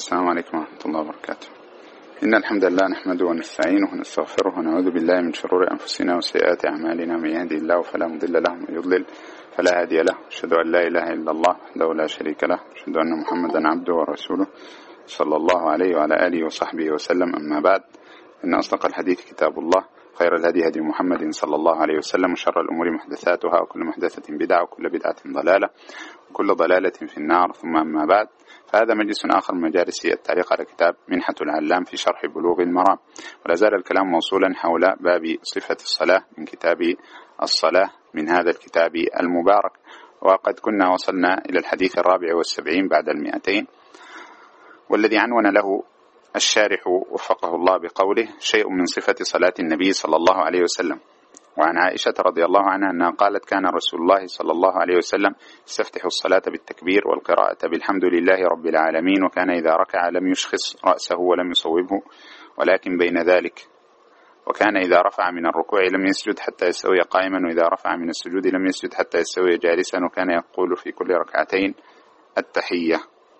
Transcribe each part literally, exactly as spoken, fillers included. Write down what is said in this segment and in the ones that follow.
السلام عليكم ورحمة الله وبركاته. إن الحمد لله نحمده ونستعينه ونستغفره ونعوذ بالله من شرور أنفسنا وسيئات أعمالنا، من يهدي الله فلا مضل له ومن يضلل فلا هادي له. أشهد أن لا إله إلا الله وحده لا شريك له، أشهد أن محمدا عبده ورسوله صلى الله عليه وعلى آله وصحبه وسلم. أما بعد، إن أصدق الحديث كتاب الله، خير الهدي هدي محمد صلى الله عليه وسلم، وشر الأمور محدثاتها، وكل محدثة بدعة، وكل بدعة ضلالة، وكل ضلالة في النار. ثم أما بعد، فهذا مجلس آخر من مجالس التعليق على كتاب منحة العلام في شرح بلوغ المرام، ولا زال الكلام موصولا حول باب صفة الصلاة من كتاب الصلاة من هذا الكتاب المبارك. وقد كنا وصلنا إلى الحديث الرابع والسبعين بعد المئتين، والذي عنون له الشارح وفقه الله بقوله: شيء من صفة صلاة النبي صلى الله عليه وسلم. وعن عائشة رضي الله عنها أنها قالت: كان رسول الله صلى الله عليه وسلم يستفتح الصلاة بالتكبير والقراءة بالحمد لله رب العالمين، وكان إذا ركع لم يشخص رأسه ولم يصوبه ولكن بين ذلك، وكان إذا رفع من الركوع لم يسجد حتى يستوي قائما، وإذا رفع من السجود لم يسجد حتى يستوي جالسا، وكان يقول في كل ركعتين التحية،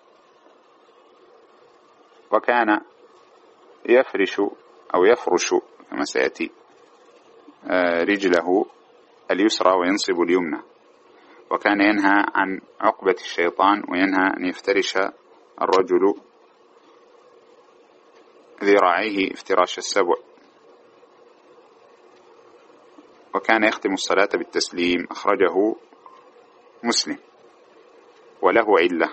وكان يفرش أو يفرش كما سيأتي رجله اليسرى وينصب اليمنى، وكان ينهى عن عقبة الشيطان، وينهى أن يفترش الرجل ذراعيه افتراش السبع، وكان يختم الصلاة بالتسليم. أخرجه مسلم وله علة.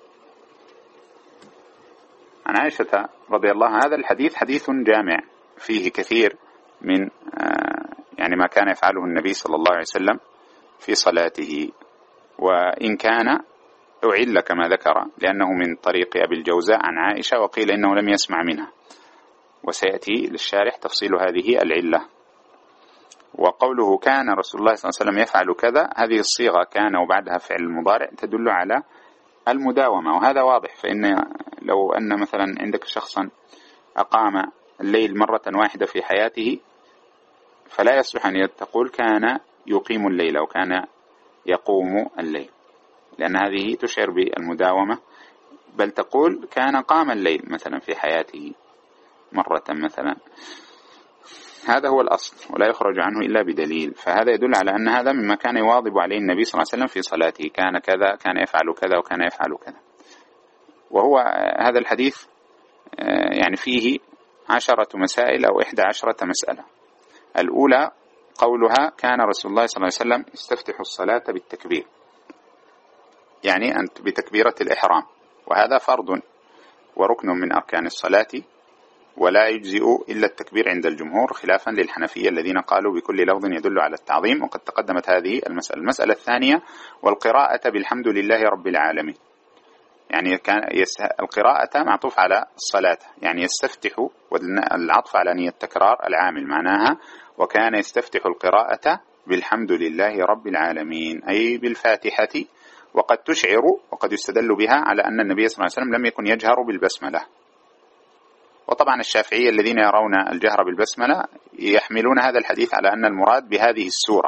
عن عائشة رضي الله عنها، هذا الحديث حديث جامع فيه كثير من يعني ما كان يفعله النبي صلى الله عليه وسلم في صلاته، وإن كان أعل كما ذكر لأنه من طريق أبي الجوزاء عن عائشة، وقيل إنه لم يسمع منها، وسيأتي للشارح تفصيل هذه العلة. وقوله كان رسول الله صلى الله عليه وسلم يفعل كذا، هذه الصيغة كان وبعدها فعل المضارع تدل على المداومة، وهذا واضح. فإن لو أن مثلا عندك شخصا أقام الليل مرة واحدة في حياته، فلا يصلح أن تقول كان يقيم الليل أو كان يقوم الليل، لأن هذه تشعر بالمداومة، بل تقول كان قام الليل مثلا في حياته مرة مثلا. هذا هو الأصل، ولا يخرج عنه إلا بدليل. فهذا يدل على أن هذا مما كان يواظب عليه النبي صلى الله عليه وسلم في صلاته، كان كذا، كان يفعل كذا، وكان يفعل كذا. وهو هذا الحديث يعني فيه عشرة مسائل أو إحدى عشرة مسألة. الأولى قولها كان رسول الله صلى الله عليه وسلم يستفتح الصلاة بالتكبير، يعني أنت بتكبيرة الإحرام، وهذا فرض وركن من أركان الصلاة، ولا يجزئ إلا التكبير عند الجمهور، خلافا للحنفية الذين قالوا بكل لفظ يدل على التعظيم، وقد تقدمت هذه المسألة. المسألة الثانية والقراءة بالحمد لله رب العالمين، يعني كان القراءة معطوف على الصلاة، يعني يستفتح، والعطف على نية التكرار العامل، معناها وكان يستفتح القراءة بالحمد لله رب العالمين، أي بالفاتحة. وقد تشعر وقد يستدل بها على أن النبي صلى الله عليه وسلم لم يكن يجهر بالبسملة. وطبعا الشافعية الذين يرون الجهر بالبسملة يحملون هذا الحديث على أن المراد بهذه السورة،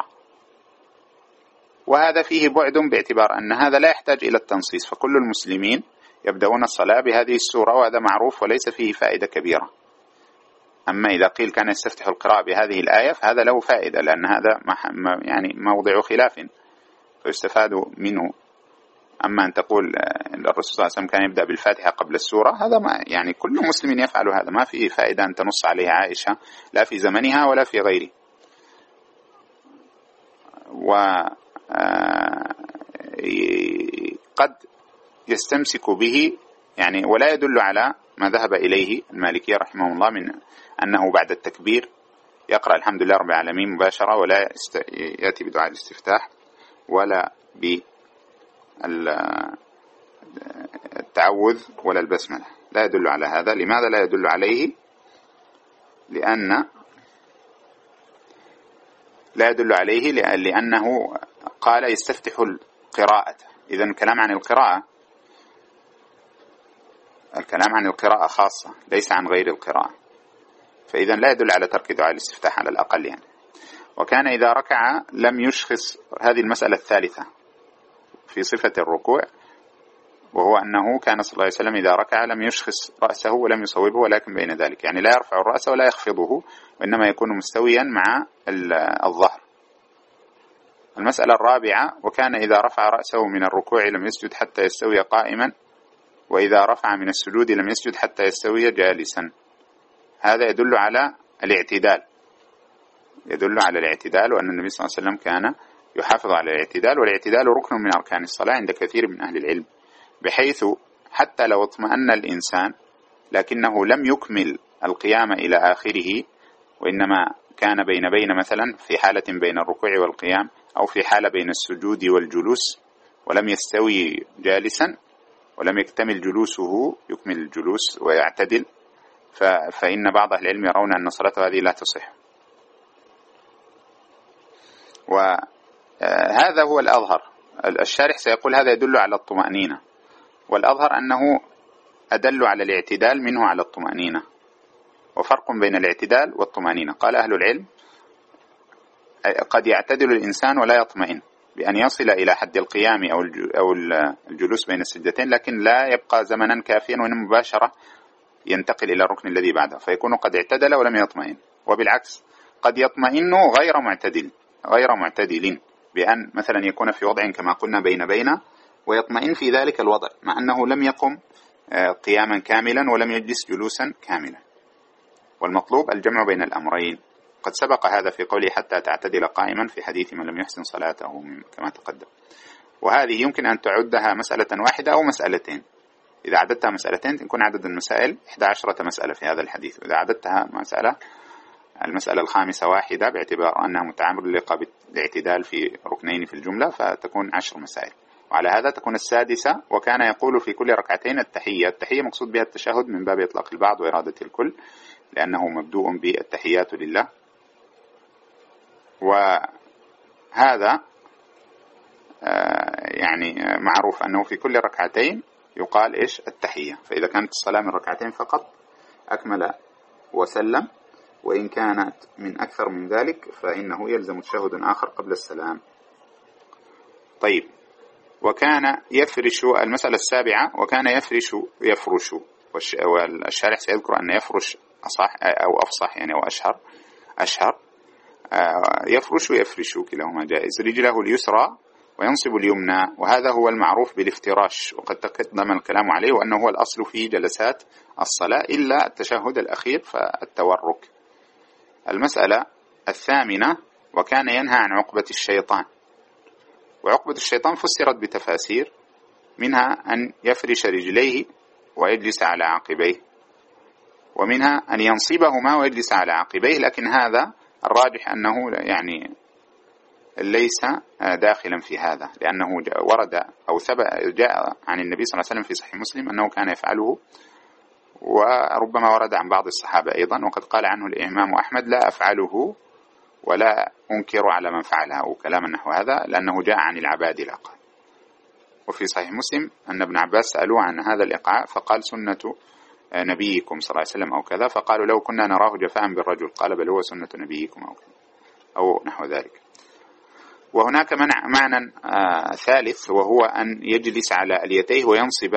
وهذا فيه بعد باعتبار أن هذا لا يحتاج إلى التنصيص، فكل المسلمين يبدأون الصلاة بهذه السورة، وهذا معروف وليس فيه فائدة كبيرة. أما إذا قيل كان يستفتح القراءة بهذه الآية فهذا له فائدة، لأن هذا يعني موضع خلاف فيستفاد منه. أما أن تقول الرسول صلى الله عليه وسلم كان يبدأ بالفاتحة قبل السورة، هذا ما يعني كل مسلم يفعل هذا، ما فيه فائدة أن تنص عليه عائشة لا في زمنها ولا في غيره. وقد يستمسك به يعني، ولا يدل على ما ذهب إليه المالكية رحمه الله من أنه بعد التكبير يقرأ الحمد لله رب العالمين مباشرة، ولا يأتي بدعاء الاستفتاح ولا بالتعوذ ولا البسملة، لا يدل على هذا. لماذا لا يدل عليه؟ لأن لا يدل عليه لأنه قال يستفتح القراءة. إذن الكلام عن القراءة الكلام عن القراءة خاصة، ليس عن غير القراءة، فإذن لا يدل على ترك دعاء الاستفتاح على الأقل يعني. وكان إذا ركع لم يشخص، هذه المسألة الثالثة في صفة الركوع، وهو أنه كان صلى الله عليه وسلم إذا ركع لم يشخص رأسه ولم يصوبه ولكن بين ذلك، يعني لا يرفع الرأس ولا يخفضه، وإنما يكون مستويا مع الظهر. المسألة الرابعة: وكان إذا رفع رأسه من الركوع لم يسجد حتى يستوي قائما، وإذا رفع من السجود لم يسجد حتى يستوي جالسا. هذا يدل على الاعتدال، يدل على الاعتدال، وأن النبي صلى الله عليه وسلم كان يحافظ على الاعتدال، والاعتدال ركن من أركان الصلاة عند كثير من أهل العلم، بحيث حتى لو اطمأن الإنسان لكنه لم يكمل القيام إلى آخره، وإنما كان بين بين مثلا في حالة بين الركوع والقيام، أو في حالة بين السجود والجلوس، ولم يستوي جالسا ولم يكتمل جلوسه يكمل الجلوس ويعتدل، فإن بعض أهل العلم يرون أن صلاته هذه لا تصح. وهذا هو الأظهر. الشارح سيقول هذا يدل على الطمأنينة، والأظهر أنه أدل على الاعتدال منه على الطمأنينة، وفرق بين الاعتدال والطمأنينة. قال أهل العلم: قد يعتدل الإنسان ولا يطمئن بأن يصل إلى حد القيام أو الجلوس بين السجدتين، لكن لا يبقى زمنا كافيا، وإن مباشرة ينتقل إلى الركن الذي بعده، فيكون قد اعتدل ولم يطمئن. وبالعكس قد يطمئن غير معتدل غير معتدل بأن مثلا يكون في وضع كما قلنا بين بين، ويطمئن في ذلك الوضع مع أنه لم يقم قياما كاملا ولم يجلس جلوسا كاملا. والمطلوب الجمع بين الأمرين. قد سبق هذا في قوله حتى تعتدل قائما في حديث من لم يحسن صلاته كما تقدم. وهذه يمكن أن تعدها مسألة واحدة أو مسألتين. إذا عددتها مسألتين تكون عدد المسائل إحدى عشرة مسألة في هذا الحديث، وإذا عددتها مسألة المسألة الخامسة واحدة باعتبار أنها متعلقة بالاعتدال في ركنين في الجملة فتكون عشر مسائل. وعلى هذا تكون السادسة: وكان يقول في كل ركعتين التحية. التحية مقصود بها التشهد من باب إطلاق البعض وإرادة الكل، لأنه مبدوء بالتحيات لله. وهذا يعني معروف أنه في كل ركعتين يقال إيش؟ التحية. فإذا كانت الصلاة من ركعتين فقط أكمل وسلم، وإن كانت من أكثر من ذلك فإنه يلزم تشهد آخر قبل السلام. طيب، وكان يفرش. المسألة السابعة: وكان يفرش يفرش والشارح سيذكر أن يفرش أصح أو أفصح يعني، أو أشهر أشهر يفرش ويفرش كلاهما جائز. رجله اليسرى وينصب اليمنى، وهذا هو المعروف بالافتراش، وقد تقدم الكلام عليه، وأنه هو الأصل في جلسات الصلاة إلا التشهد الأخير فالتورك. المسألة الثامنة: وكان ينهى عن عقبة الشيطان. وعقبة الشيطان فسرت بتفاسير، منها أن يفرش رجليه ويجلس على عقبيه، ومنها أن ينصبهما ويجلس على عقبيه، لكن هذا الراجح أنه يعني ليس داخلا في هذا، لأنه ورد أو ثبت جاء عن النبي صلى الله عليه وسلم في صحيح مسلم أنه كان يفعله، وربما ورد عن بعض الصحابة أيضا، وقد قال عنه الإمام أحمد: لا أفعله ولا أنكر على من فعلها، أو كلاما نحو هذا، لأنه جاء عن العباد الأقل. وفي صحيح مسلم أن ابن عباس سألوه عن هذا الإقعاء فقال: سنة نبيكم صلى الله عليه وسلم أو كذا، فقالوا: لو كنا نراه جفاء بالرجل، قال: بل هو سنة نبيكم أو كذا أو نحو ذلك. وهناك معنى آه ثالث، وهو أن يجلس على اليتيه وينصب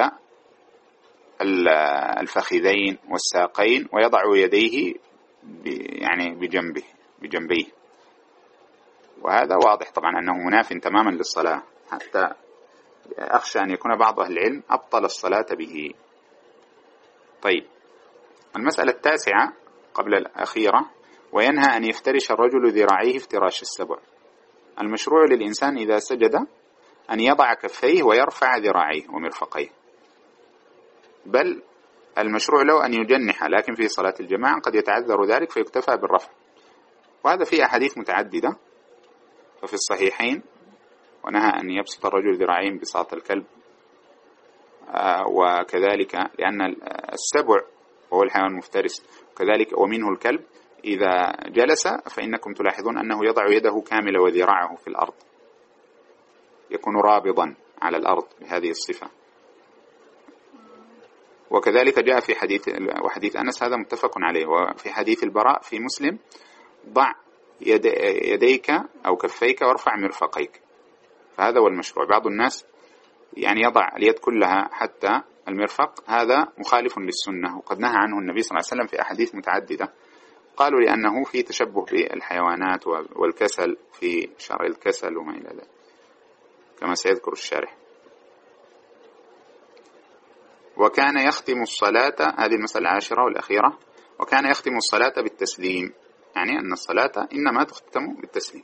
الفخذين والساقين ويضع يديه يعني بجنبه بجنبيه وهذا واضح طبعا أنه مناف تماما للصلاة، حتى أخشى أن يكون بعض أهل العلم أبطل الصلاة به. طيب، المسألة التاسعة قبل الأخيرة: وينهى أن يفترش الرجل ذراعيه افتراش السبع. المشروع للإنسان إذا سجد أن يضع كفيه ويرفع ذراعيه ومرفقيه، بل المشروع له أن يجنح، لكن في صلاة الجماعة قد يتعذر ذلك فيكتفى بالرفع. وهذا فيه أحاديث متعددة، ففي الصحيحين: ونهى أن يبسط الرجل ذراعين بساط الكلب، آه وكذلك لأن السبع وهو الحيوان المفترس، وكذلك ومنه الكلب إذا جلس فإنكم تلاحظون أنه يضع يده كاملة وذراعه في الأرض، يكون رابضا على الأرض بهذه الصفة. وكذلك جاء في حديث وحديث أنس هذا متفق عليه، وفي حديث البراء في مسلم: ضع يديك أو كفيك وارفع مرفقيك. فهذا هو المشروع. بعض الناس يعني يضع اليد كلها حتى المرفق، هذا مخالف للسنة، وقد نهى عنه النبي صلى الله عليه وسلم في أحاديث متعددة. قالوا لأنه في تشبه بالحيوانات والكسل، في شرع الكسل وما إلى ذلك كما سيذكر الشارح. وكان يختم الصلاة، هذه المسألة العاشرة والأخيرة، وكان يختم الصلاة بالتسليم، يعني أن الصلاة إنما تختم بالتسليم،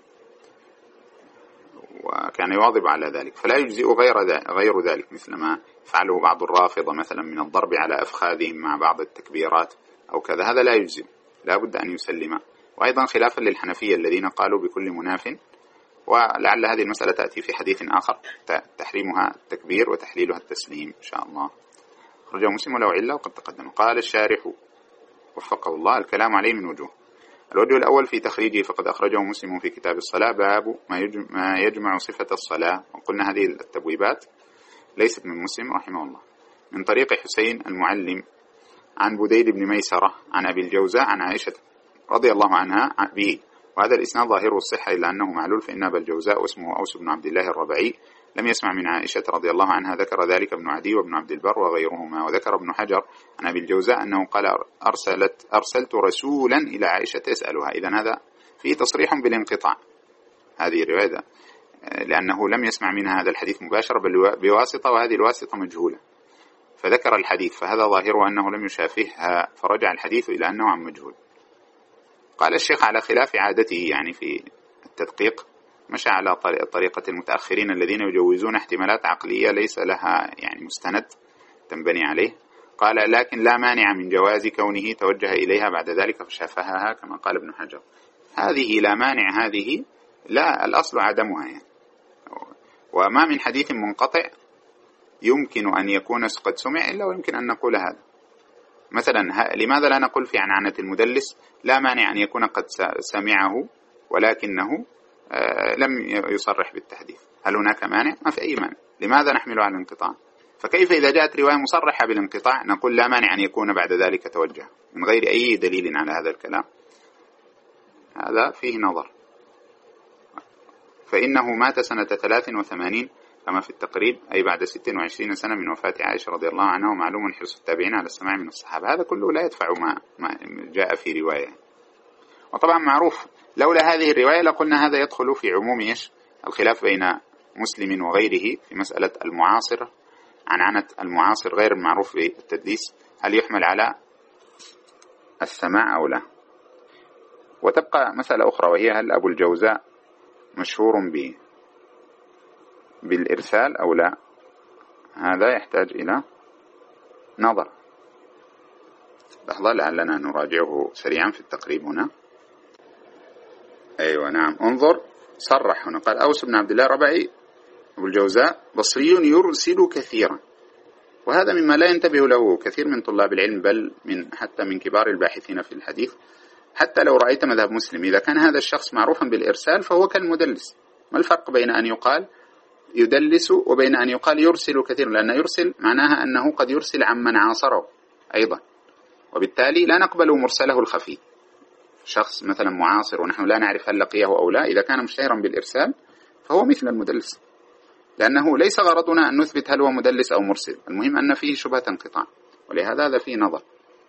وكان يواظب على ذلك، فلا يجزئ غير غير ذلك، مثل ما فعله بعض الرافضة مثلا من الضرب على أفخاذهم مع بعض التكبيرات أو كذا، هذا لا يجزئ، لا بد أن يسلم. وأيضا خلافا للحنفية الذين قالوا بكل مناف، ولعل هذه المسألة تأتي في حديث آخر، تحريمها التكبير وتحليلها التسليم إن شاء الله. خرجه مسلم له علة وقد تقدم. قال الشارح وفقه الله: الكلام عليه من وجوه. الوجه الأول في تخريجه، فقد أخرجه مسلم في كتاب الصلاة باب ما يجمع صفة الصلاة، وقلنا هذه التبويبات ليست من مسلم رحمه الله. من طريق حسين المعلم عن بديل بن ميسرة عن أبي الجوزاء عن عائشة رضي الله عنها به، وهذا الإسناد ظاهره الصحة إلا أنه معلول، فإن أبا الجوزاء واسمه أوس بن عبد الله الربعي لم يسمع من عائشة رضي الله عنها. ذكر ذلك ابن عدي وابن عبد البر وغيرهما. وذكر ابن حجر عن أبي الجوزاء أنه قال: أرسلت أرسلت رسولا إلى عائشة يسألها. إذن هذا فيه تصريح بالانقطاع، هذه الرواية، لأنه لم يسمع منها هذا الحديث مباشرة بل بواسطة، وهذه الواسطة مجهولة، فذكر الحديث، فهذا ظاهره أنه لم يشافهها، فرجع الحديث إلى أنه عن مجهول. قال الشيخ: على خلاف عادته، يعني في التدقيق مشى على طريقة المتأخرين الذين يجوزون احتمالات عقلية ليس لها يعني مستند تنبني عليه. قال: لكن لا مانع من جواز كونه توجه إليها بعد ذلك فشافهها كما قال ابن حجر. هذه لا مانع، هذه لا، الأصل عدمها يعني. وما من حديث منقطع يمكن أن يكون قد سمع إلا ويمكن أن نقول هذا. مثلا لماذا لا نقول في عنعنة المدلس لا مانع أن يكون قد سمعه ولكنه لم يصرح بالتحديث؟ هل هناك مانع؟ ما في أي مانع. لماذا نحمله على الانقطاع؟ فكيف إذا جاءت رواية مصرحة بالانقطاع نقول لا مانع أن يكون بعد ذلك توجه من غير أي دليل على هذا الكلام؟ هذا فيه نظر. فإنه مات سنة ثلاث وثمانين كما في التقريب، أي بعد ست وعشرين سنة من وفاة عائشة رضي الله عنها، ومعلوم حرص التابعين على السماع من الصحابة. هذا كله لا يدفع ما, ما جاء في رواية. وطبعا معروف لولا هذه الرواية لقلنا هذا يدخل في عموم إيش الخلاف بين مسلم وغيره في مسألة المعاصر، عنعنة المعاصر غير المعروف بالتدليس، هل يحمل على السماع أو لا. وتبقى مسألة أخرى، وهي هل أبو الجوزاء مشهور به بالإرسال أو لا؟ هذا يحتاج إلى نظر. لحظة لعلنا نراجعه سريعا في التقريب هنا. أيوة نعم، انظر، صرح هنا قال: أوس بن عبد الله ربعي أبو الجوزاء بصري يرسل كثيرا. وهذا مما لا ينتبه له كثير من طلاب العلم، بل من حتى من كبار الباحثين في الحديث. حتى لو رأيت مذهب مسلم، إذا كان هذا الشخص معروفا بالإرسال فهو كالمدلس. ما الفرق بين أن يقال يدلس وبين أن يقال يرسل كثيرا؟ لأن يرسل معناها أنه قد يرسل عمن عاصره أيضا، وبالتالي لا نقبل مرسله الخفي. شخص مثلا معاصر ونحن لا نعرف هل لقيه أو لا، إذا كان مشتهرا بالإرسال فهو مثل المدلس، لأنه ليس غرضنا أن نثبت هل هو مدلس أو مرسل، المهم أن فيه شبهة انقطاع، ولهذا هذا فيه نظر.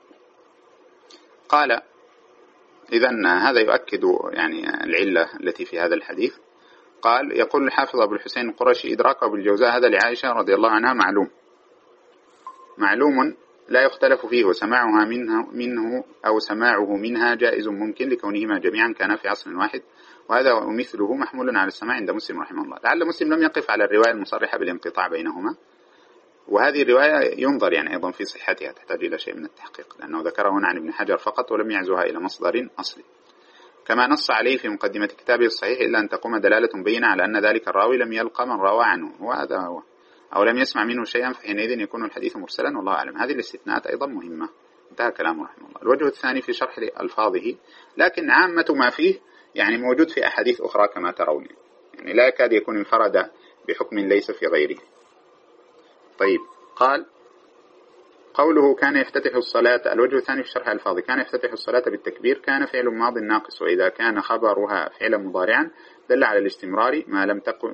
قال: إذن هذا يؤكد يعني العلة التي في هذا الحديث. قال: يقول الحافظ أبو الحسين القرشي: إدراكه بالجوزاء هذا لعائشة رضي الله عنها معلوم معلوم لا يختلف فيه، وسماعها منه, منه أو سماعه منها جائز ممكن لكونهما جميعا كانا في عصر واحد، وهذا ومثله محمول على السماع عند مسلم رحمه الله. لعل مسلم لم يقف على الرواية المصرحة بالانقطاع بينهما، وهذه الرواية ينظر يعني أيضا في صحتها، تحتاج إلى شيء من التحقيق، لأنه ذكره هنا عن ابن حجر فقط ولم يعزها إلى مصدر أصلي، كما نص عليه في مقدمة كتابه الصحيح: إلا أن تقوم دلالة بينة على أن ذلك الراوي لم يلقى من روى عنه، وهذا هو، أو لم يسمع منه شيئا، فحينئذ يكون الحديث مرسلا، والله أعلم. هذه الاستثناءات أيضا مهمة. انتهى كلامه رحمه الله. الوجه الثاني في شرح ألفاظه، لكن عامة ما فيه يعني موجود في أحاديث أخرى كما ترون، يعني لا يكاد يكون انفرد بحكم ليس في غيره. طيب، قال: قوله كان يفتتح الصلاة. الوجه الثاني في شرح ألفاظه: كان يفتتح الصلاة بالتكبير، كان فعل ماض ناقص، وإذا كان خبرها فعلا مضارعا دل على الاستمرار ما لم تقم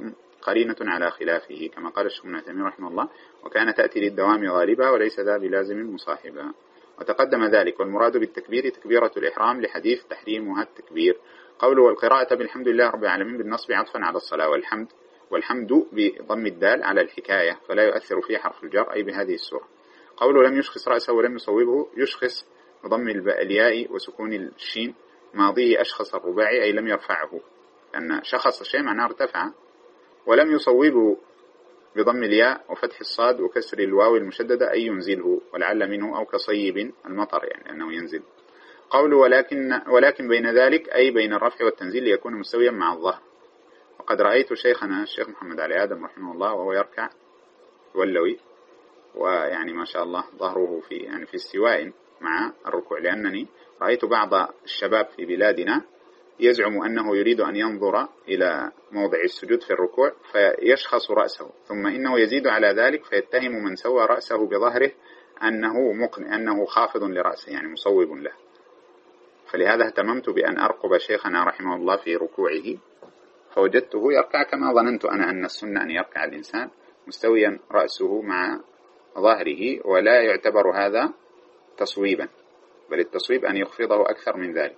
قرينة على خلافه كما قال الشيخ ابن عثيمين رحمه الله: وكان تأتي للدوام غالبا وليس ذا بلازم مصاحبا. وتقدم ذلك. والمراد بالتكبير تكبيرة الإحرام لحديث تحريمها التكبير. قوله: والقراءة بالحمد لله رب العالمين بالنصب عطفا على الصلاة، والحمد والحمد بضم الدال على الحكاية فلا يؤثر فيه حرف الجر، أي بهذه السورة. قوله: لم يشخص رأسه ولم يصوبه، يشخص بضم الياء وسكون الشين، ماضيه أشخص الرباعي أي لم يرفعه، لأن شخص الشيء معناه ارتفع. ولم يصوبه بضم الياء وفتح الصاد وكسر الواو المشددة أي ينزله، ولعل منه أو كصيب المطر، يعني أنه ينزل. قوله: ولكن ولكن بين ذلك أي بين الرفع والتنزيل ليكون مستويا مع الظهر. وقد رأيت شيخنا الشيخ محمد علي آدم رحمه الله وهو يركع واللوي، ويعني ما شاء الله ظهره في يعني في استواء مع الركوع، لأنني رأيت بعض الشباب في بلادنا يزعم أنه يريد أن ينظر إلى موضع السجود في الركوع فيشخص رأسه، ثم إنه يزيد على ذلك فيتهم من سوى رأسه بظهره أنه مقن أنه خافض لرأسه، يعني مصوب له. فلهذا اهتممت بأن أرقب شيخنا رحمه الله في ركوعه، فوجدته يركع كما ظننت أنا أن السنة أن يركع الإنسان مستويا رأسه مع ظهره، ولا يعتبر هذا تصويبا، بل التصويب أن يخفضه أكثر من ذلك.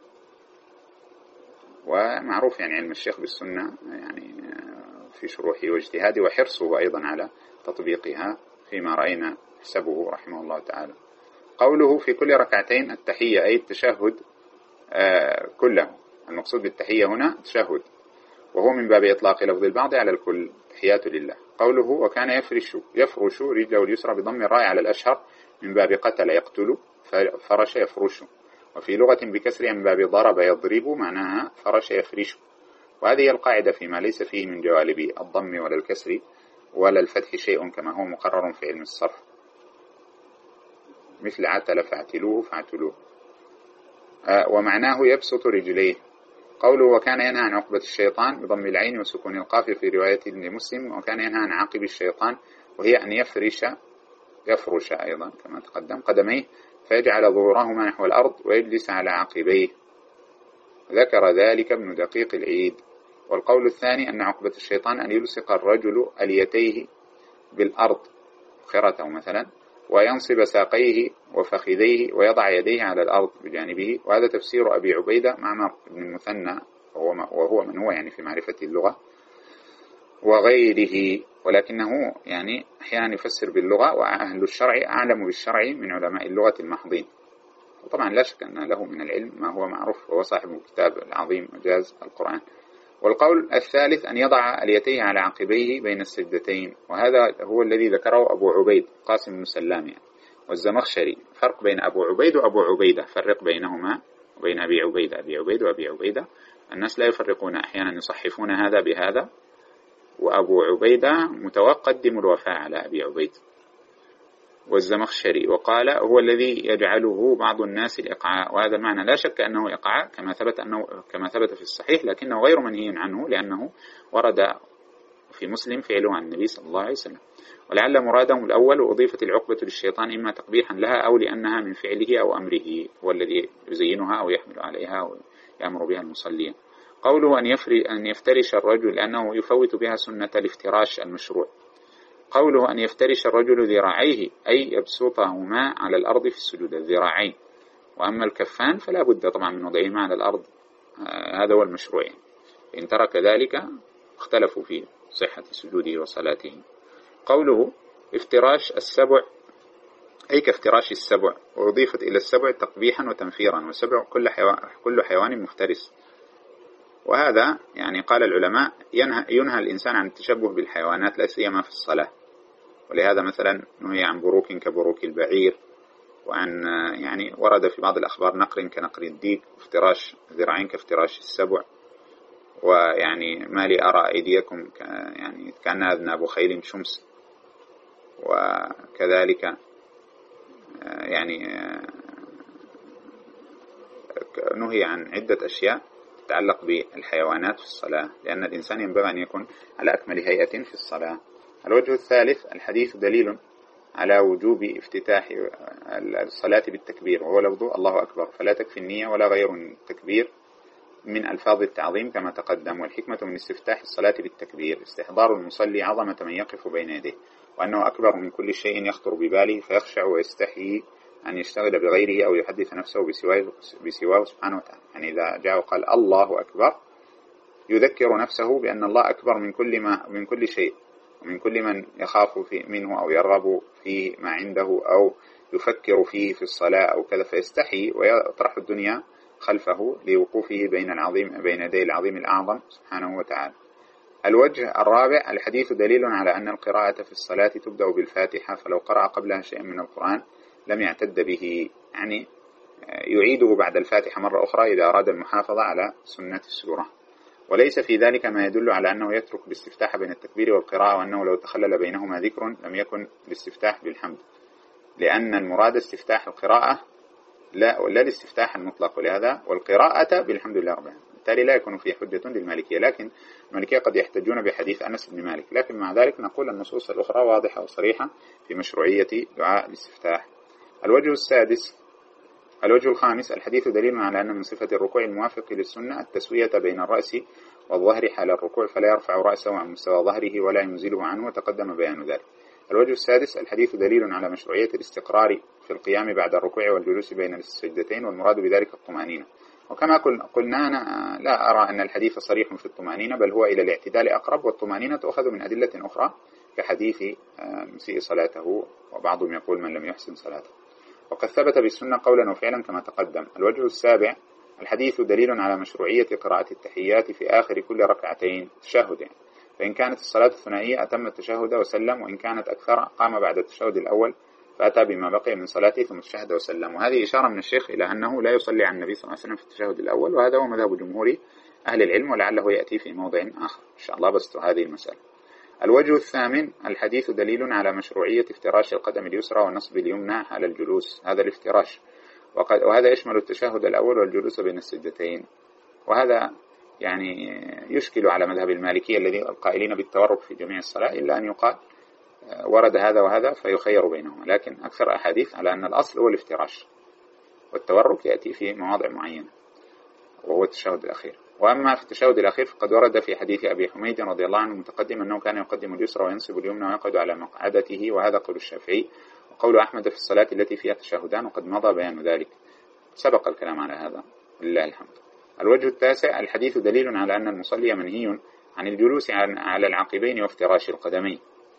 ومعروف يعني علم الشيخ بالسنة يعني في شروحه واجتهاده وحرصه أيضا على تطبيقها فيما رأينا حسبه رحمه الله تعالى. قوله: في كل ركعتين التحية أي التشهد آه كله. المقصود بالتحية هنا تشهد، وهو من باب إطلاق لفظ البعض على الكل، تحيات لله. قوله: وكان يفرش يفرش رجله اليسرى بضم الراء على الأشهر من باب قتل يقتل، فرش يفرش. وفي لغة بكسرها من باب ضرب يضرب، معناها فرش يفرش. وهذه القاعدة فيما ليس فيه من جوالب الضم ولا الكسر ولا الفتح شيء، كما هو مقرر في علم الصرف، مثل عتل فاعتلوه فاعتلوه. آه ومعناه يبسط رجليه. قوله: وكان ينهى عن عقبة الشيطان بضم العين وسكون القاف في رواية لمسلم، وكان ينهى عن عقب الشيطان، وهي أن يفرش يفرش أيضا كما تقدم قدميه فيجعل ظهورهما نحو الأرض ويجلس على عقبيه. ذكر ذلك ابن دقيق العيد. والقول الثاني أن عقبة الشيطان أن يلصق الرجل أليتيه بالأرض خرته مثلا، وينصب ساقيه وفخذيه ويضع يديه على الأرض بجانبه. وهذا تفسير أبي عبيدة معمر بن المثنى، وهو من هو يعني في معرفة اللغة وغيره، ولكنه يعني أحيانا يفسر باللغة، وأهل الشرع أعلم بالشرع من علماء اللغة المحضين. وطبعا لا شك أن له من العلم ما هو معروف، وهو صاحب الكتاب العظيم مجاز القرآن. والقول الثالث أن يضع اليتيه على عقبيه بين السجدتين، وهذا هو الذي ذكره أبو عبيد قاسم بن سلام يعني والزمخشري. فرق بين أبو عبيد وأبو عبيدة، فرق بينهما وبين أبي عبيدة. أبي عبيد وأبي عبيدة الناس لا يفرقون، أحيانا يصحفون هذا بهذا، وأبو عبيدة متقدم الوفاء على أبي عبيد. والزمخشري وقال هو الذي يجعله بعض الناس الإقعاء، وهذا المعنى لا شك أنه إقعاء كما ثبت أنه كما ثبت في الصحيح، لكنه غير منهي عنه لأنه ورد في مسلم فعله عن النبي صلى الله عليه وسلم. ولعل مرادهم الأول، وأضيفت العقبة للشيطان إما تقبيحا لها أو لأنها من فعله أو أمره، هو الذي يزينها أو يحمل عليها أو يأمر بها المصلين. قوله أن أن يفترش الرجل لأنه يفوت بها سنة الافتراش المشروع. قوله أن يفترش الرجل ذراعيه أي يبسطهما على الأرض في السجود، الذراعين. وأما الكفان فلا بد طبعا من وضعهما على الأرض، آه هذا هو المشروع. إن ترك ذلك اختلفوا في صحة سجوده وصلاته. قوله افتراش السبع أي كافتراش السبع، وأضيفت إلى السبع تقبيحا وتنفيرا، والسبع كل حيوان, كل حيوان مفترس. وهذا يعني قال العلماء ينهى, ينهى الإنسان عن التشبه بالحيوانات لا سيما في الصلاة، ولهذا مثلا نهي عن بروك كبروك البعير، وعن يعني ورد في بعض الأخبار نقر كنقر الديك، وافتراش ذراعين كافتراش السبع. ويعني ما لي أرى أيديكم يعني كأن أذناب خيل شمس. وكذلك يعني نهي عن عدة أشياء تتعلق بالحيوانات في الصلاة، لأن الإنسان ينبغي أن يكون على أكمل هيئة في الصلاة. الوجه الثالث الحديث دليل على وجوب افتتاح الصلاة بالتكبير، وهو لفظ الله أكبر، فلا تكفي النية ولا غير التكبير من ألفاظ التعظيم كما تقدم. والحكمة من استفتاح الصلاة بالتكبير استحضار المصلي عظمة من يقف بين يديه، وأنه أكبر من كل شيء يخطر بباله، فيخشع ويستحيي أن يشتغل بغيره أو يحدث نفسه بسواه, بسواه سبحانه وتعالى. يعني إذا جاء وقال الله أكبر يذكر نفسه بأن الله أكبر من كل ما من كل شيء ومن كل من يخاف في منه أو يرغب في ما عنده أو يفكر فيه في الصلاة أو كذا، فيستحي ويطرح الدنيا خلفه لوقوفه بين العظيم بين يدي العظيم الأعظم سبحانه وتعالى. الوجه الرابع: الحديث دليل على أن القراءة في الصلاة تبدأ بالفاتحة، فلو قرأ قبلها شيء من القرآن لم يعتد به، يعني يعيده بعد الفاتحة مرة أخرى إذا أراد المحافظة على سنة السورة. وليس في ذلك ما يدل على أنه يترك الاستفتاح بين التكبير والقراءة، وأنه لو تخلل بينهما ذكر لم يكن الاستفتاح بالحمد، لأن المراد استفتاح القراءة لا لا الاستفتاح المطلق، ولهذا والقراءة بالحمد لله رب العالمين. بالتالي لا يكون فيه حجة للمالكية، لكن المالكية قد يحتجون بحديث أنس بن مالك، لكن مع ذلك نقول النصوص الأخرى واضحة وصريحة في مشروعية دعاء الاستفتاح. الوجه السادس الوجه الخامس: الحديث دليل على أن من صفة الركوع الموافق للسنة التسوية بين الرأس والظهر حال الركوع، فلا يرفع رأسه عن مستوى ظهره ولا ينزله عنه، وتقدم بيان ذلك. الوجه السادس: الحديث دليل على مشروعية الاستقرار في القيام بعد الركوع والجلوس بين السجدتين، والمراد بذلك الطمأنينة. وكما قلنا أنا لا أرى أن الحديث صريح في الطمأنينة، بل هو إلى الاعتدال أقرب، والطمأنينة تؤخذ من أدلة أخرى كحديث مسيء صلاته، وبعضهم يقول من لم يحسن صلاته، وقد ثبت بالسنة قولا وفعلا كما تقدم. الوجه السابع: الحديث دليل على مشروعية قراءة التحيات في آخر كل ركعتين تشهد، يعني فإن كانت الصلاة الثنائية أتم التشهد وسلم، وإن كانت أكثر قام بعد التشهد الأول فأتى بما بقي من صلاته ثم تشهد وسلم. وهذه إشارة من الشيخ إلى أنه لا يصلي على النبي صلى الله عليه وسلم في التشهد الأول، وهذا هو مذهب جمهور أهل العلم، ولعله يأتي في موضع آخر إن شاء الله بسط هذه المسألة. الوجه الثامن: الحديث دليل على مشروعية افتراش القدم اليسرى ونصب اليمنى على الجلوس، هذا الافتراش، وهذا يشمل التشهد الأول والجلوس بين السجدتين، وهذا يعني يشكل على مذهب المالكية الذي القائلين بالتورك في جميع الصلاة، إلا أن يقال ورد هذا وهذا فيخير بينهما، لكن أكثر أحاديث على أن الأصل هو الافتراش، والتورك يأتي في مواضع معينة وهو التشهد الأخير. وأما في التشهد الأخير فقد ورد في حديث أبي حميد رضي الله عنه متقدم أنه كان يقدم اليسرى وينصب اليمنى ويقعد على مقعدته، وهذا قول الشافعي، وقول أحمد في الصلاة التي فيها تشهدان، وقد مضى بيان ذلك، سبق الكلام على هذا لله الحمد. الوجه التاسع: الحديث دليل على أن المصلي منهي عن الجلوس على العقبين وافتراش القدمين،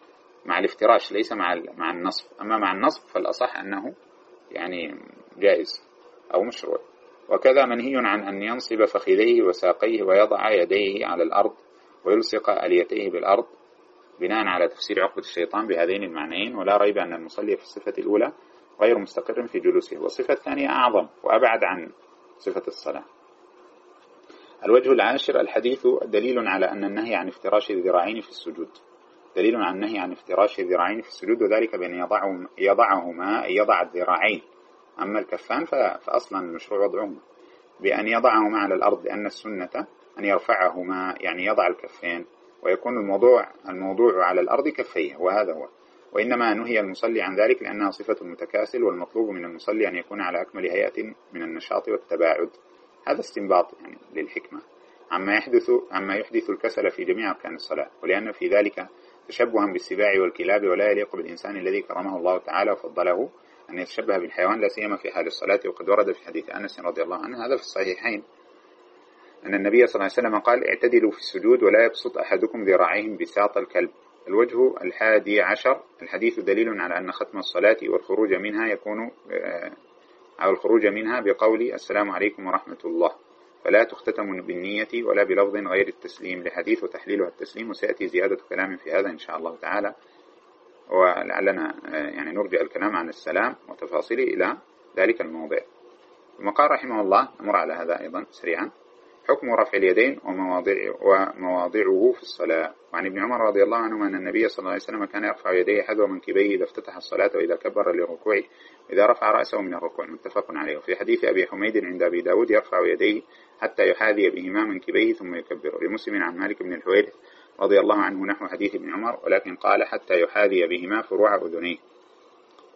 مع الافتراش ليس مع مع النصب، أما مع النصب فالأصح أنه يعني جائز أو مشروع. وكذا منهي عن أن ينصب فخذيه وساقيه ويضع يديه على الأرض ويلصق أليتيه بالأرض، بناء على تفسير عقبة الشيطان بهذين المعنيين. ولا ريب أن المصلي في الصفة الأولى غير مستقر في جلوسه، والصفة الثانية أعظم وأبعد عن صفة الصلاة. الوجه العاشر: الحديث دليل على أن النهي عن افتراش الذراعين في السجود دليل عن النهي عن افتراش الذراعين في السجود، وذلك بأن يضعهما يضعهما يضع الذراعين، أما الكفان فأصلا المشروع وضعهما، بأن يضعهما على الأرض، لأن السنة أن يرفعهما، يعني يضع الكفين، ويكون الموضوع الموضوع على الأرض كفيه، وهذا هو. وإنما نهي المصلي عن ذلك لأنها صفة المتكاسل، والمطلوب من المصلي أن يكون على أكمل هيئة من النشاط والتباعد. هذا استنباط يعني للحكمة عما يحدث عما يحدث الكسل في جميع أركان الصلاة، ولأن في ذلك تشبها بالسباع والكلاب، ولا يليق بالإنسان الذي كرمه الله تعالى وفضله أن يتشبه بالحيوان، لا سيما في حال الصلاة. وقد ورد في حديث أنس رضي الله عنه هذا في الصحيحين أن النبي صلى الله عليه وسلم قال: اعتدلوا في السجود ولا يبسط أحدكم ذراعيه بساط الكلب. الوجه الحادي عشر: الحديث دليل على أن ختم الصلاة والخروج منها يكون أو الخروج منها بقول السلام عليكم ورحمة الله، فلا تختتم بالنية ولا بلفظ غير التسليم، لحديث وتحليلها التسليم، وسيأتي زيادة كلام في هذا إن شاء الله تعالى، ولعلنا يعني نرجع الكلام عن السلام وتفاصيله إلى ذلك الموضع. ثم قال رحمه الله، نمر على هذا أيضا سريعا: حكم رفع اليدين ومواضع ومواضعه في الصلاة. وعن ابن عمر رضي الله عنهما أن النبي صلى الله عليه وسلم كان يرفع يديه حذو منكبيه إذا افتتح الصلاة وإذا كبر للركوع إذا رفع رأسه من الركوع، متفق عليه. وفي حديث أبي حميد عند أبي داود: يرفع يديه حتى يحاذي بهما منكبيه ثم يكبر. لمسلم عن مالك بن الحويرث رضي الله عنه نحو حديث ابن عمر، ولكن قال حتى يحاذي بهما فروع أذنيه.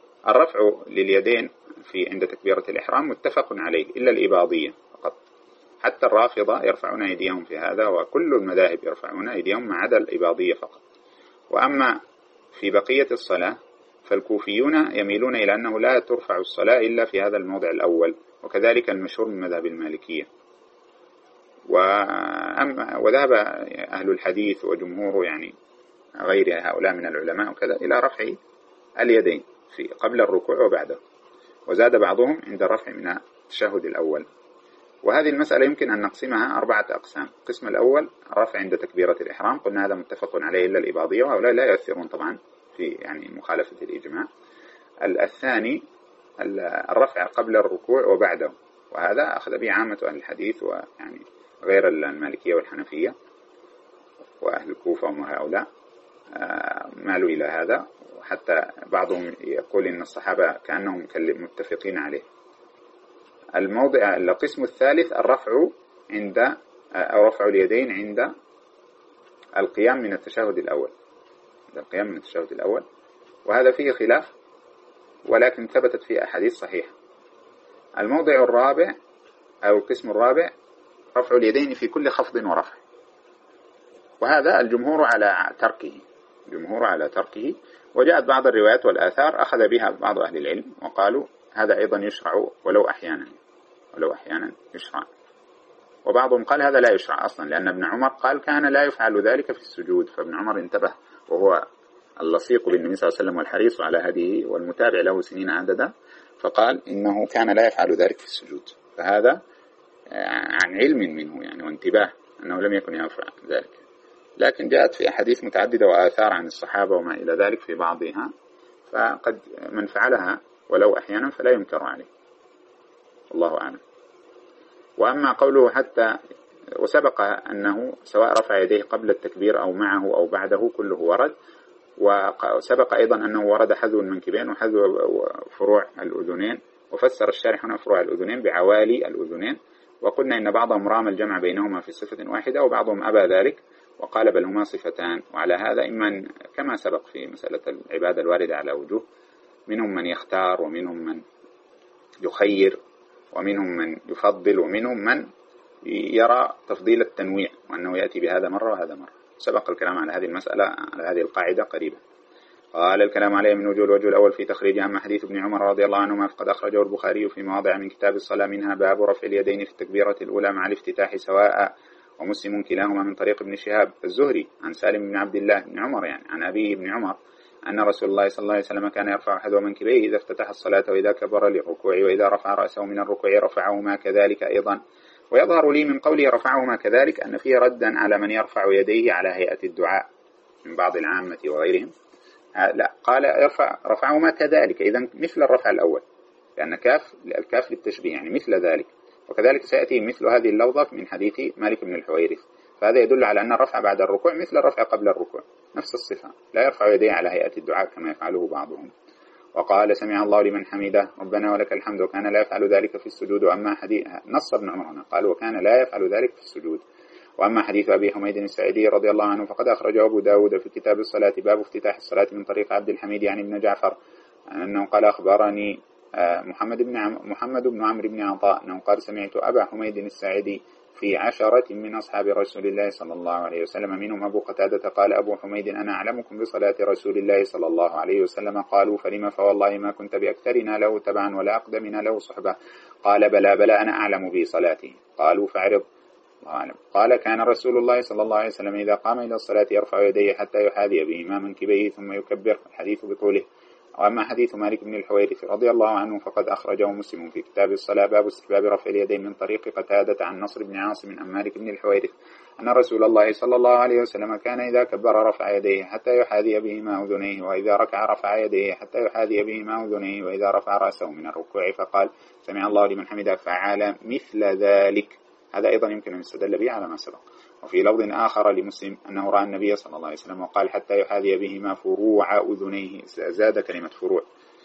الرفع لليدين في عند تكبيرة الإحرام متفق عليه إلا الإباضية فقط، حتى الرافضة يرفعون أيديهم في هذا، وكل المذاهب يرفعون أيديهم ما عدا الإباضية فقط. وأما في بقية الصلاة فالكوفيون يميلون إلى أنه لا ترفع الصلاة إلا في هذا الموضع الأول، وكذلك المشهور من مذهب المالكية. وذهب أهل الحديث وجمهور يعني غير هؤلاء من العلماء وكذا إلى رفع اليدين في قبل الركوع وبعده، وزاد بعضهم عند الرفع من التشهد الأول. وهذه المسألة يمكن أن نقسمها أربعة أقسام. القسم الأول الرفع عند تكبيرة الإحرام، قلنا هذا متفق عليه إلا الإباضية، وهؤلاء لا يؤثرون طبعا في يعني مخالفة الإجماع. الثاني الرفع قبل الركوع وبعده، وهذا أخذ به عامة أهل الحديث ويعني غير المالكية والحنفية وأهل الكوفة وهؤلاء مالوا إلى هذا، وحتى بعضهم يقول إن الصحابة كأنهم متفقين عليه. الموضع القسم الثالث الرفع عند أو رفع اليدين عند القيام من التشهد الأول، عند القيام من التشهد الأول، وهذا فيه خلاف ولكن ثبتت فيه أحاديث صحيحة. الموضع الرابع أو القسم الرابع رفع اليدين في كل خفض ورفع، وهذا الجمهور على تركه، الجمهور على تركه. وجاءت بعض الروايات والآثار أخذ بها بعض أهل العلم وقالوا هذا أيضا يشرع ولو أحيانا، ولو أحيانا يشرع. وبعضهم قال هذا لا يشرع أصلا، لأن ابن عمر قال كان لا يفعل ذلك في السجود. فابن عمر انتبه، وهو اللصيق بالنبي صلى الله عليه وسلم والحريص على هديه والمتابع له سنين عددا، فقال إنه كان لا يفعل ذلك في السجود. فهذا عن علم منه يعني وانتباه أنه لم يكن يفعل ذلك. لكن جاءت في أحاديث متعددة وآثار عن الصحابة وما إلى ذلك في بعضها، فقد من فعلها ولو أحيانا فلا ينكر عليه، والله أعلم. وأما قوله حتى، وسبق أنه سواء رفع يديه قبل التكبير أو معه أو بعده كله ورد. وسبق أيضا أنه ورد حذو المنكبين وحذو فروع الأذنين، وفسر الشارح هنا فروع الأذنين بعوالي الأذنين. وقلنا إن بعضهم رام الجمع بينهما في صفة واحدة، وبعضهم أبى ذلك وقال بل هما صفتان. وعلى هذا إما كما سبق في مسألة العبادة الواردة على وجوه، منهم من يختار ومنهم من يخير ومنهم من يفضل ومنهم من يرى تفضيل التنويع وأنه يأتي بهذا مرة وهذا مرة. سبق الكلام على هذه المسألة على هذه القاعدة قريبا. قال الكلام عليه من وجوه. الوجه الأول في تخريج أما حديث ابن عمر رضي الله عنهما فقد أخرجه البخاري في مواضع من كتاب الصلاة، منها باب رفع اليدين في التكبيرة الأولى مع الافتتاح سواء، ومسلم كلاهما من طريق ابن شهاب الزهري عن سالم بن عبد الله بن عمر يعني عن أبيه ابن عمر أن رسول الله صلى الله عليه وسلم كان يرفع حذو منكبيه إذا افتتح الصلاة وإذا كبر للركوع، وإذا رفع رأسه من الركوع رفعهما كذلك أيضا. ويظهر لي من قوله رفعهما كذلك أن فيه ردا على من يرفع يديه على هيئة الدعاء من بعض العامة وغيرهم. لا، قال يرفع رفعهما كذلك، إذن مثل الرفع الأول، لأن كاف الكاف للتشبيه يعني مثل ذلك. وكذلك سيأتي مثل هذه اللفظة من حديث مالك بن الحويرث، فهذا يدل على أن الرفع بعد الركوع مثل الرفع قبل الركوع، نفس الصفة، لا يرفع يديه على هيئة الدعاء كما يفعله بعضهم. وقال سمع الله لمن حمده ربنا ولك الحمد، وكان لا يفعل ذلك في السجود. وأما حديث نص ابن عمر هنا قال وكان لا يفعل ذلك في السجود. وأما حديث أبي حميد الساعدي رضي الله عنه فقد أخرجه أبو داود في كتاب الصلاة باب افتتاح الصلاة من طريق عبد الحميد يعني ابن جعفر أنه قال أخبرني محمد بن عم محمد بن عمرو بن عطاء أنه قال سمعت أبا حميد الساعدي في عشرة من أصحاب رسول الله صلى الله عليه وسلم منهم أبو قتادة قال أبو حميد أنا أعلمكم بصلاة رسول الله صلى الله عليه وسلم. قالوا فلما؟ فوالله ما كنت بأكثرنا له تبعا ولا أقدمنا له صحبة. قال بلى بلى أنا أعلم بصلاته. قالوا فاعرض. الله أعلم. قال كان رسول الله صلى الله عليه وسلم إذا قام إلى الصلاة يرفع يديه حتى يحاذي بهما منكبيه ثم يكبر، الحديث بطوله. وأما حديث مالك بن الحويرث رضي الله عنه فقد أخرجه مسلم في كتاب الصلاة باب استحباب رفع اليدين من طريق قتادة عن نصر بن عاصم عن مالك بن الحويرث أن رسول الله صلى الله عليه وسلم كان إذا كبر رفع يديه حتى يحاذي بهما أذنيه، وإذا ركع رفع يديه حتى يحاذي بهما أذنيه، وإذا رفع رأسه من الركوع فقال سمع الله لمن حمده فعل مثل ذلك. هذا أيضا يمكن أن يستدل به على ما سبق. وفي لفظ آخر لمسلم أنه رأى النبي صلى الله عليه وسلم وقال حتى يحاذي بهما فروع أذنيه، زاد كلمة فروع.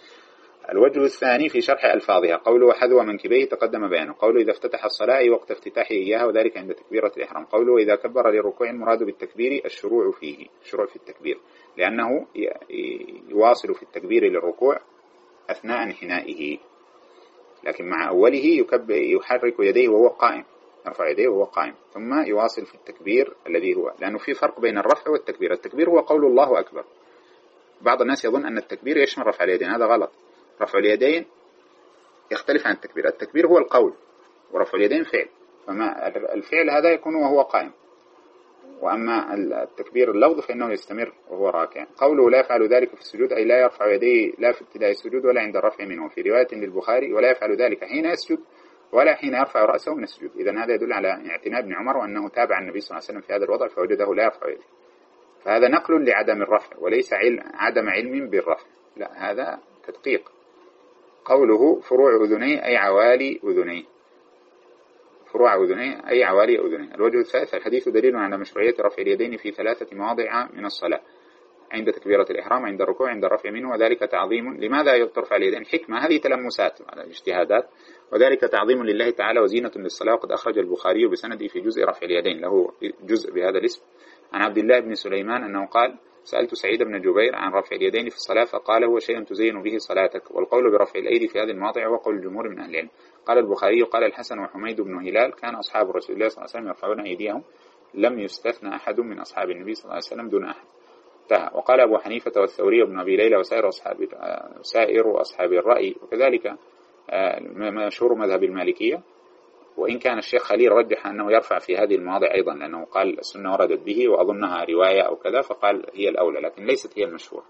الوجه الثاني في شرح ألفاظها قوله حذو منكبيه تقدم بيانه. قوله إذا افتتح الصلاة وقت افتتاحه إياها وذلك عند تكبيرة الإحرام. قوله إذا كبر للركوع المراد بالتكبير الشروع فيه، الشروع في التكبير، لأنه يواصل في التكبير للركوع أثناء انحنائه، لكن مع أوله يحرك يديه وهو قائم، يرفع يديه وهو قائم، ثم يواصل في التكبير الذي هو، لأنه في فرق بين الرفع والتكبير. التكبير هو قول الله أكبر. بعض الناس يظن أن التكبير يشمل رفع اليدين، هذا غلط. رفع اليدين يختلف عن التكبير. التكبير هو القول، ورفع اليدين فعل، فما الفعل هذا يكون وهو قائم، وأما التكبير اللفظ فإنه يستمر وهو راكع. قوله لا يفعل ذلك في السجود أي لا يرفع يديه لا في ابتداء السجود ولا عند الرفع منه. في رواية للبخاري ولا يفعل ذلك حين يسجد ولا حين يرفع رأسه من السجود. إذن هذا يدل على اعتناء ابن عمر وأنه تابع النبي صلى الله عليه وسلم في هذا الوضع فوجده لا يرفع يديه، فهذا نقل لعدم الرفع وليس علم عدم علم بالرفع، لا هذا تدقيق. قوله فروع أذنيه أي عوالي أذنيه، فروع أذنيه أي عوالي أذنيه. الوجه الثالث الحديث دليل على مشروعية رفع اليدين في ثلاثة مواضع من الصلاة: عند تكبيرة الإحرام، عند الركوع، عند الرفع منه، وذلك تعظيم. لماذا ترفع اليدين؟ حكمة، هذه تلمسات على الاجتهادات، وذلك تعظيم لله تعالى وزينة للصلاة. وقد أخرج البخاري بسنده في جزء رفع اليدين، له جزء بهذا الاسم، عن عبد الله بن سليمان أنه قال: سألت سعيد بن جبير عن رفع اليدين في الصلاة فقال: هو شيء تزين به صلاتك. والقول برفع الأيدي في هذه المواضع هو قول الجمهور من أهل العلم. قال البخاري: قال الحسن وحميد بن هلال: كان أصحاب رسول الله صلى الله عليه وسلم يرفعون أيديهم، لم يستثنى أحد من أصحاب النبي صلى الله عليه وسلم دون أحد. وقال أبو حنيفة والثوري وابن أبي ليلى وسائر أصحاب سائر أصحاب الرأي، وكذلك مشهور مذهب المالكية، وإن كان الشيخ خليل رجح أنه يرفع في هذه المواضع أيضا، لأنه قال السنة وردت به وأظنها رواية أو كذا، فقال هي الأولى لكن ليست هي المشهور.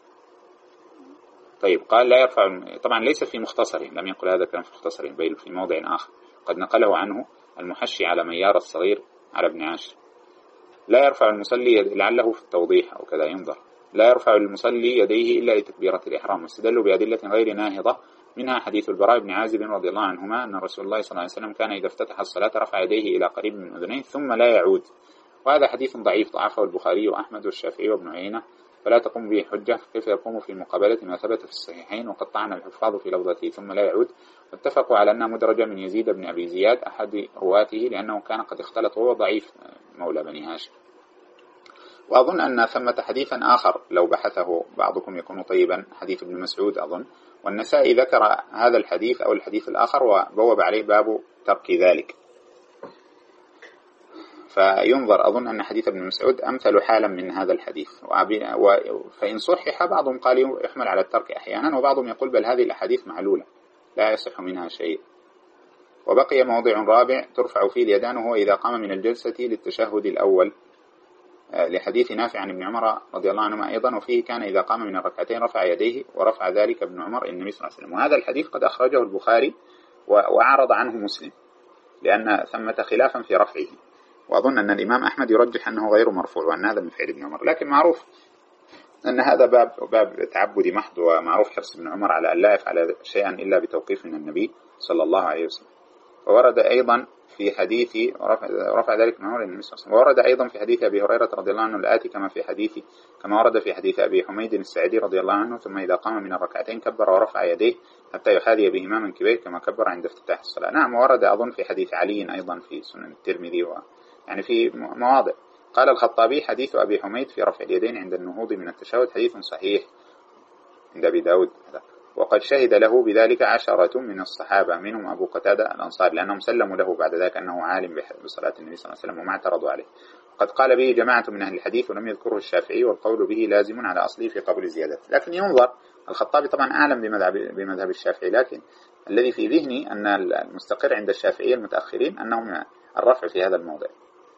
طيب، قال لا يرفع، طبعا ليس في مختصر، لم يقل هذا كان في مختصر، بل في موضع آخر قد نقله عنه المحشي على ميار الصغير على ابن عاشر: لا يرفع المصلي، لعله في التوضيح أو كذا ينظر، لا يرفع المصلي يديه إلا لتكبيرة الإحرام، واستدلوا بأدلة غير ناهضة، منها حديث البراء بن عازب رضي الله عنهما أن رسول الله صلى الله عليه وسلم كان إذا افتتح الصلاة رفع يديه إلى قريب من أذنيه ثم لا يعود، وهذا حديث ضعيف ضعفه البخاري وأحمد والشافعي وابن عيينة، فلا تقوم به حجة، كيف يقوم في مقابلة ما ثبت في الصحيحين. وقد طعن الحفاظ في لفظته ثم لا يعود، واتفقوا على أنها مدرجة من يزيد بن أبي زياد أحد رواته، لأنه كان قد اختلط وهو ضعيف مولى بني هاشم. وأظن أن ثمة حديثا آخر لو بحثه بعضكم يكون طيبا، حديث ابن مسعود أظن، والنسائي ذكر هذا الحديث أو الحديث الآخر وبوب عليه باب ترك ذلك، فينظر. أظن أن حديث ابن مسعود أمثل حالا من هذا الحديث، فإن صحح بعضهم قال يحمل على الترك أحيانا، وبعضهم يقول بل هذه الأحاديث معلولة لا يصح منها شيء. وبقي موضع رابع ترفع فيه اليدان، وهو إذا قام من الجلسة للتشهد الأول، لحديث نافع عن ابن عمر رضي الله عنهما أيضا، وفيه كان إذا قام من الركعتين رفع يديه، ورفع ذلك ابن عمر النبي صلى الله عليه وسلم. وهذا الحديث قد أخرجه البخاري وأعرض عنه مسلم، لأن ثمة خلافا في رفعه، وأظن أن الإمام أحمد يرجح أنه غير مرفوع وأن هذا من فعل ابن عمر، لكن معروف أن هذا باب باب تعبدي محض، ومعروف حرص ابن عمر على أن لا يفعل شيئا إلا بتوقيف من النبي صلى الله عليه وسلم. وورد أيضا في حديث رفع, رفع ذلك من عمر النبي صلى الله عليه وسلم. وورد أيضا في حديث أبي هريرة رضي الله عنه الآتي كما في حديث كما ورد في حديث أبي حميد السعدي رضي الله عنه: ثم إذا قام من الركعتين كبر ورفع يديه حتى يحاذي بهما منكبيه كما كبر عند افتتاح الصلاة. نعم، ورد أظن في حديث علي أيضا في سنن الترمذي، و يعني في مواضع. قال الخطابي: حديث أبي حميد في رفع اليدين عند النهوض من التشهد حديث صحيح عند أبي داود، وقد شهد له بذلك عشرة من الصحابة منهم أبو قتادة الأنصاري، لأنهم سلموا له بعد ذلك أنه عالم بصلاة النبي صلى الله عليه وسلم وما اعترضوا عليه. قد قال به جماعة من أهل الحديث ولم يذكره الشافعي، والقول به لازم على أصله في قبل زيادة. لكن ينظر، الخطابي طبعا أعلم بمذهب, بمذهب الشافعي، لكن الذي في ذهني أن المستقر عند الشافعية المتأخرين أنهم الرفع في هذا الموضع،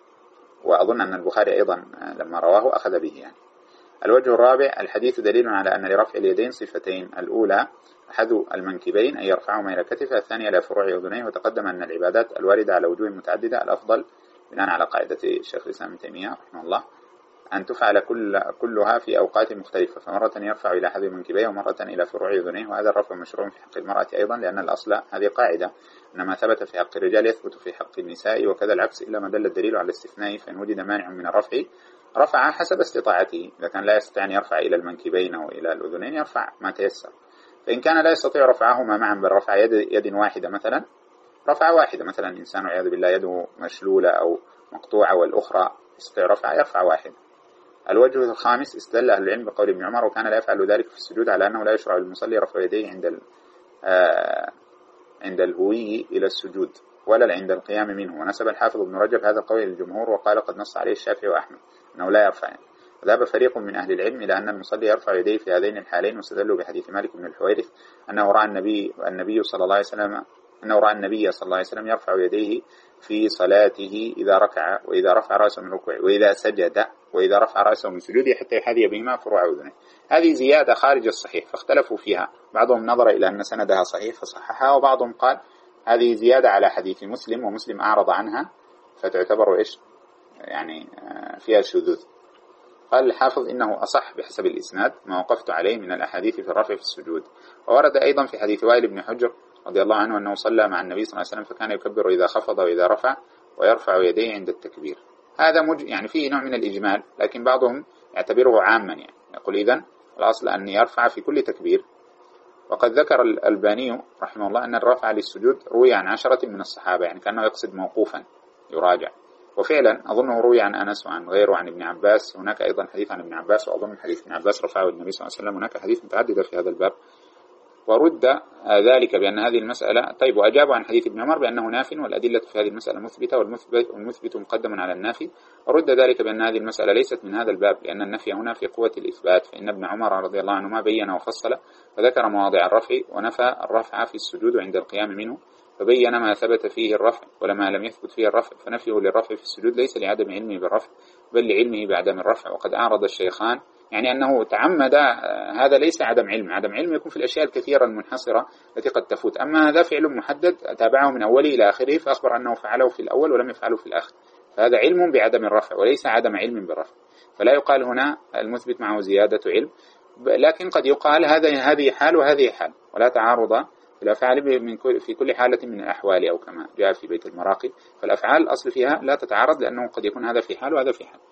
وأظن أن البخاري أيضا لما رواه أخذ به يعني. الوجه الرابع الحديث دليل على أن لرفع اليدين صفتين: الأولى حذو المنكبين أي يرفعهما إلى كتفه، الثانية إلى فروع أذنيه. وتقدم أن العبادات الواردة على وجوه متعددة الأفضل بناء على قاعدة الشيخ الإسلام ابن تيمية رحمه الله أن تفعل كل كلها في أوقات مختلفة، فمرة يرفع إلى حذو منكبيه ومرة إلى فروع أذنيه. وهذا الرفع مشروع في حق المرأة أيضا، لأن الأصل هذه قاعدة أن ما ثبت في حق الرجال يثبت في حق النساء، وكذا العكس إلا ما دل الدليل على الاستثناء، فإن وجد مانع من الرفع رفع حسب استطاعته. إذا كان لا يستطيع أن يرفع إلى المنكبين أو إلى الأذنين يرفع ما تيسر، فإن كان لا يستطيع رفعهما معا بل رفع يد, يد واحدة مثلا رفع واحدة، مثلا إنسان والعياذ بالله يده مشلولة أو مقطوعة والأخرى يستطيع رفع يرفع واحد. الوجه الخامس استدل أهل العلم بقول ابن عمر: وكان لا يفعل ذلك في السجود، على أنه لا يشرع للمصلي رفع يديه عند آه عند الهوي إلى السجود، ولا عند القيام منه. ونسب الحافظ ابن رجب هذا القول للجمهور وقال قد نص عليه الشافعي وأحمد أنه لا يرفع. ذهب فريق من أهل العلم إلى أن المصلي يرفع يديه في هذين الحالين، واستدلوا بحديث مالك بن الحويرث أنه رأى النبي النبي صلى الله عليه وسلم أنه رأى النبي صلى الله عليه وسلم يرفع يديه في صلاته إذا ركع وإذا رفع رأسه من ركوعه وإذا سجد وإذا رفع رأسه من سجوده حتى يحاذي بهما فروع أذنه. هذه زيادة خارج الصحيح فاختلفوا فيها، بعضهم نظر إلى أن سندها صحيح فصححها، وبعضهم قال هذه زيادة على حديث مسلم ومسلم أعرض عنها فتعتبر إيش يعني فيها شذوذ. قال الحافظ إنه أصح بحسب الإسناد ما وقفت عليه من الأحاديث في الرفع في السجود. وورد أيضا في حديث وائل بن حجر رضي الله عنه أنه صلى مع النبي صلى الله عليه وسلم فكان يكبر إذا خفض وإذا رفع ويرفع يديه عند التكبير. هذا مج... يعني فيه نوع من الإجمال، لكن بعضهم يعتبره عاما، يعني يقول إذن الأصل أن يرفع في كل تكبير. وقد ذكر الألباني رحمه الله أن الرفع للسجود روي عن عشرة من الصحابة، يعني كأنه يقصد موقوفا يراجع. وفعلا أظنه روي عن أنس وعن غيره عن ابن عباس، هناك أيضا حديث عن ابن عباس، وأظن حديث ابن عباس رفعه النبي صلى الله عليه وسلم، هناك حديث متعددة في هذا الباب. ورد ذلك بأن هذه المسألة طيب، وأجابوا عن حديث ابن عمر بأنه ناف والأدلة في هذه المسألة مثبتة والمثبت, والمثبت مقدم على النافي. ورد ذلك بأن هذه المسألة ليست من هذا الباب، لأن النفي هنا في قوة الإثبات، فإن ابن عمر رضي الله عنهما بين وفصل فذكر مواضع الرفع ونفى الرفع في السجود عند القيام منه، فبين ما ثبت فيه الرفع ولما لم يثبت فيه الرفع، فنفيه للرفع في السجود ليس لعدم علمه بالرفع بل لعلمه بعدم الرفع. وقد أعرض الشيخان، يعني أنه تعمد، هذا ليس عدم علم، عدم علم يكون في الأشياء الكثيرة المنحصرة التي قد تفوت، أما هذا فعل محدد تابعه من أوله إلى آخره فأخبر أنه فعله في الأول ولم يفعله في الآخر، فهذا علم بعدم الرفع وليس عدم علم بالرفع. فلا يقال هنا المثبت معه زيادة علم، لكن قد يقال هذا هذه حال وهذه حال، ولا تعارض في الأفعال من كل في كل حالة من الأحوال، أو كما جاء في بيت المراقي، فالأفعال الأصل فيها لا تتعارض، لأنه قد يكون هذا في حال وهذا في حال.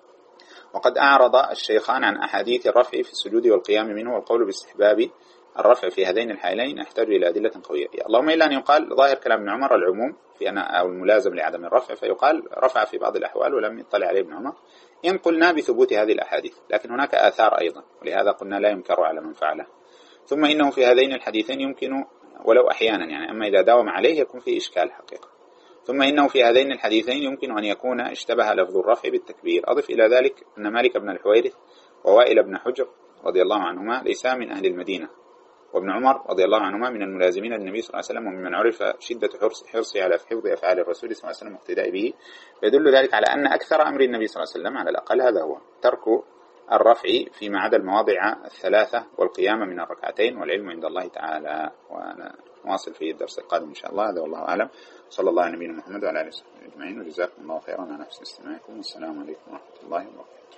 وقد أعرض الشيخان عن أحاديث الرفع في السجود والقيام منه، والقول باستحباب الرفع في هذين الحالين يحتاج إلى أدلة قوية. اللهم إلا أن يقال ظاهر كلام ابن عمر العموم في أنا أو الملازم لعدم الرفع، فيقال رفع في بعض الأحوال ولم يطلع عليه ابن عمر، إن قلنا بثبوت هذه الأحاديث، لكن هناك آثار أيضا، ولهذا قلنا لا ينكر على من فعله. ثم إنه في هذين الحديثين يمكن ولو أحيانا، يعني أما إذا داوم عليه يكون فيه إشكال حقيقة. ثم إنه في هذين الحديثين يمكن أن يكون اشتبه لفظ الرفع بالتكبير. أضف إلى ذلك أن مالك بن الحويرث ووائل بن حجر رضي الله عنهما ليسا من أهل المدينة، وابن عمر رضي الله عنهما من الملازمين للنبي صلى الله عليه وسلم، وممن عرف شدة حرصه على حفظ أفعال الرسول صلى الله عليه وسلم واقتداء به. يدل ذلك على أن أكثر أمر النبي صلى الله عليه وسلم على الأقل هذا هو ترك الرفع فيما عدا المواضع الثلاثة والقيام من الركعتين، والعلم عند الله تعالى. ونواصل في الدرس القادم إن شاء الله. هذا والله أعلم، صلى الله على نبينا محمد وعلى آله وصحبه أجمعين، وجزاكم الله خيرا على حسن استماعكم، والسلام عليكم ورحمة الله وبركاته.